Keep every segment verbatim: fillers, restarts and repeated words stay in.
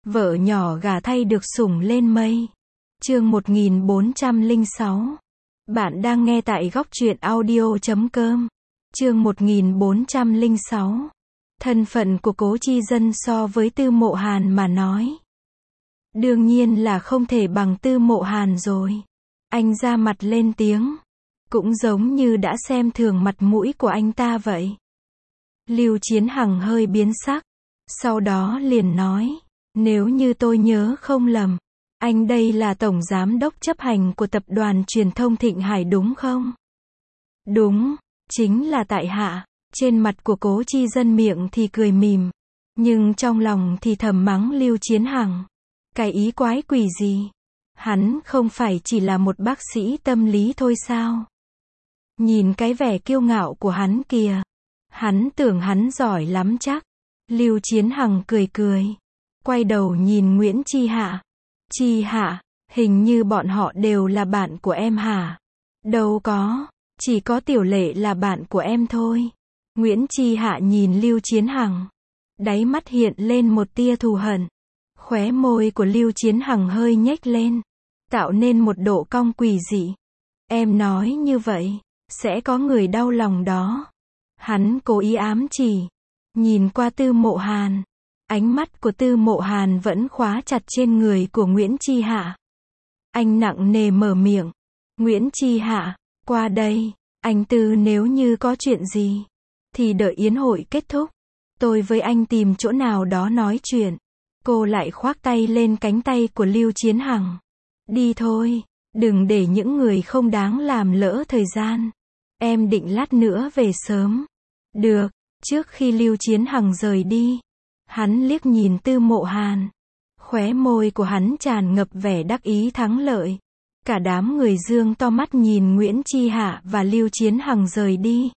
Vợ nhỏ gả thay được sủng lên mây. Chương một nghìn bốn trăm lẻ sáu. Bạn đang nghe tại góc truyện audio chấm com. Chương một nghìn bốn trăm lẻ sáu. Thân phận của Cố Chi Dân so với Tư Mộ Hàn mà nói, đương nhiên là không thể bằng Tư Mộ Hàn rồi. Anh ra mặt lên tiếng, cũng giống như đã xem thường mặt mũi của anh ta vậy. Lưu Chiến Hằng hơi biến sắc, sau đó liền nói, nếu như tôi nhớ không lầm, anh đây là tổng giám đốc chấp hành của tập đoàn truyền thông Thịnh Hải đúng không? Đúng, chính là tại hạ. Trên mặt của Cố Chi Dân miệng thì cười mỉm, nhưng trong lòng thì thầm mắng Lưu Chiến Hằng. Cái ý quái quỷ gì? Hắn không phải chỉ là một bác sĩ tâm lý thôi sao? Nhìn cái vẻ kiêu ngạo của hắn kìa. Hắn tưởng hắn giỏi lắm chắc. Lưu Chiến Hằng cười cười, quay đầu nhìn Nguyễn Chi Hạ. Chi Hạ, hình như bọn họ đều là bạn của em hả? Đâu có, chỉ có Tiểu Lệ là bạn của em thôi. Nguyễn Chi Hạ nhìn Lưu Chiến Hằng, đáy mắt hiện lên một tia thù hận. Khóe môi của Lưu Chiến Hằng hơi nhếch lên, tạo nên một độ cong quỷ dị. Em nói như vậy, sẽ có người đau lòng đó. Hắn cố ý ám chỉ, nhìn qua Tư Mộ Hàn. Ánh mắt của Tư Mộ Hàn vẫn khóa chặt trên người của Nguyễn Chi Hạ. Anh nặng nề mở miệng, Nguyễn Chi Hạ, qua đây, anh Tư nếu như có chuyện gì, thì đợi yến hội kết thúc, tôi với anh tìm chỗ nào đó nói chuyện. Cô lại khoác tay lên cánh tay của Lưu Chiến Hằng. Đi thôi, đừng để những người không đáng làm lỡ thời gian. Em định lát nữa về sớm. Được, trước khi Lưu Chiến Hằng rời đi, hắn liếc nhìn Tư Mộ Hàn. Khóe môi của hắn tràn ngập vẻ đắc ý thắng lợi. Cả đám người dương to mắt nhìn Nguyễn Chi Hạ và Lưu Chiến Hằng rời đi.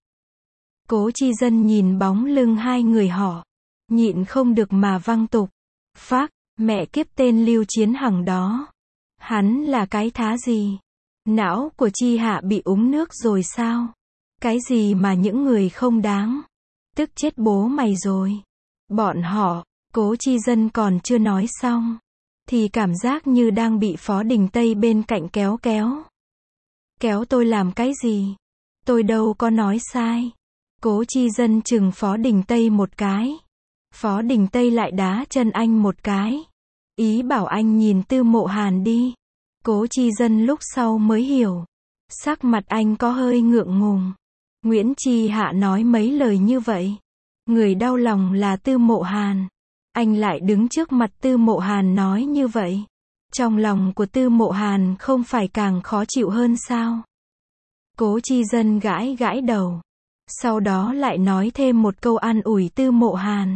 Cố Chi Dân nhìn bóng lưng hai người họ, nhịn không được mà văng tục. Phác, mẹ kiếp tên Lưu Chiến Hằng đó. Hắn là cái thá gì? Não của Chi Hạ bị uống nước rồi sao? Cái gì mà những người không đáng? Tức chết bố mày rồi. Bọn họ, Cố Chi Dân còn chưa nói xong, thì cảm giác như đang bị Phó Đình Tây bên cạnh kéo kéo. Kéo tôi làm cái gì? Tôi đâu có nói sai. Cố Chi Dân chừng Phó Đình Tây một cái. Phó Đình Tây lại đá chân anh một cái, ý bảo anh nhìn Tư Mộ Hàn đi. Cố Chi Dân lúc sau mới hiểu, sắc mặt anh có hơi ngượng ngùng. Nguyễn Chi Hạ nói mấy lời như vậy, người đau lòng là Tư Mộ Hàn, anh lại đứng trước mặt Tư Mộ Hàn nói như vậy. Trong lòng của Tư Mộ Hàn không phải càng khó chịu hơn sao? Cố Chi Dân gãi gãi đầu, sau đó lại nói thêm một câu an ủi Tư Mộ Hàn.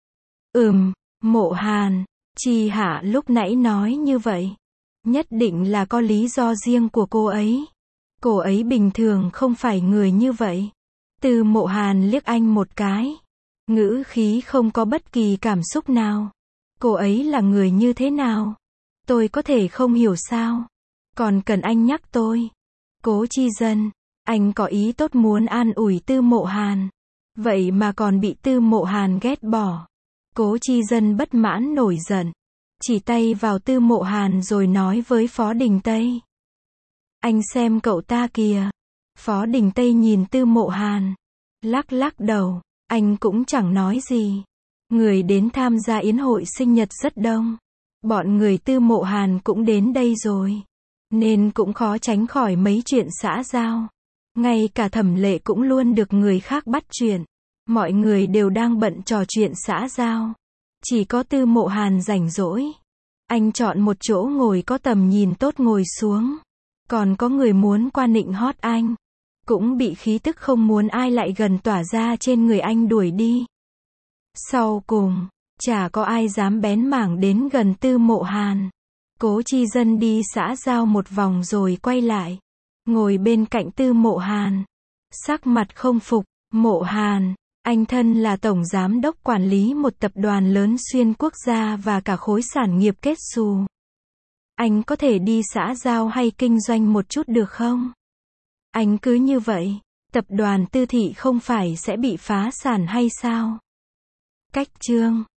Ừm, Mộ Hàn, Chi Hạ lúc nãy nói như vậy, nhất định là có lý do riêng của cô ấy. Cô ấy bình thường không phải người như vậy. Tư Mộ Hàn liếc anh một cái, ngữ khí không có bất kỳ cảm xúc nào. Cô ấy là người như thế nào? Tôi có thể không hiểu sao? Còn cần anh nhắc tôi? Cố Chi Dân, anh có ý tốt muốn an ủi Tư Mộ Hàn, vậy mà còn bị Tư Mộ Hàn ghét bỏ. Cố Chi Dân bất mãn nổi giận, chỉ tay vào Tư Mộ Hàn rồi nói với Phó Đình Tây. Anh xem cậu ta kìa. Phó Đình Tây nhìn Tư Mộ Hàn, lắc lắc đầu, anh cũng chẳng nói gì. Người đến tham gia yến hội sinh nhật rất đông. Bọn người Tư Mộ Hàn cũng đến đây rồi, nên cũng khó tránh khỏi mấy chuyện xã giao. Ngay cả Thẩm Lệ cũng luôn được người khác bắt chuyện. Mọi người đều đang bận trò chuyện xã giao. Chỉ có Tư Mộ Hàn rảnh rỗi. Anh chọn một chỗ ngồi có tầm nhìn tốt ngồi xuống. Còn có người muốn qua nịnh hót anh, cũng bị khí tức không muốn ai lại gần tỏa ra trên người anh đuổi đi. Sau cùng, chả có ai dám bén mảng đến gần Tư Mộ Hàn. Cố Chi Dân đi xã giao một vòng rồi quay lại, ngồi bên cạnh Tư Mộ Hàn, sắc mặt không phục. Mộ Hàn, anh thân là tổng giám đốc quản lý một tập đoàn lớn xuyên quốc gia và cả khối sản nghiệp kết xù. Anh có thể đi xã giao hay kinh doanh một chút được không? Anh cứ như vậy, tập đoàn Tư Thị không phải sẽ bị phá sản hay sao? Cách chương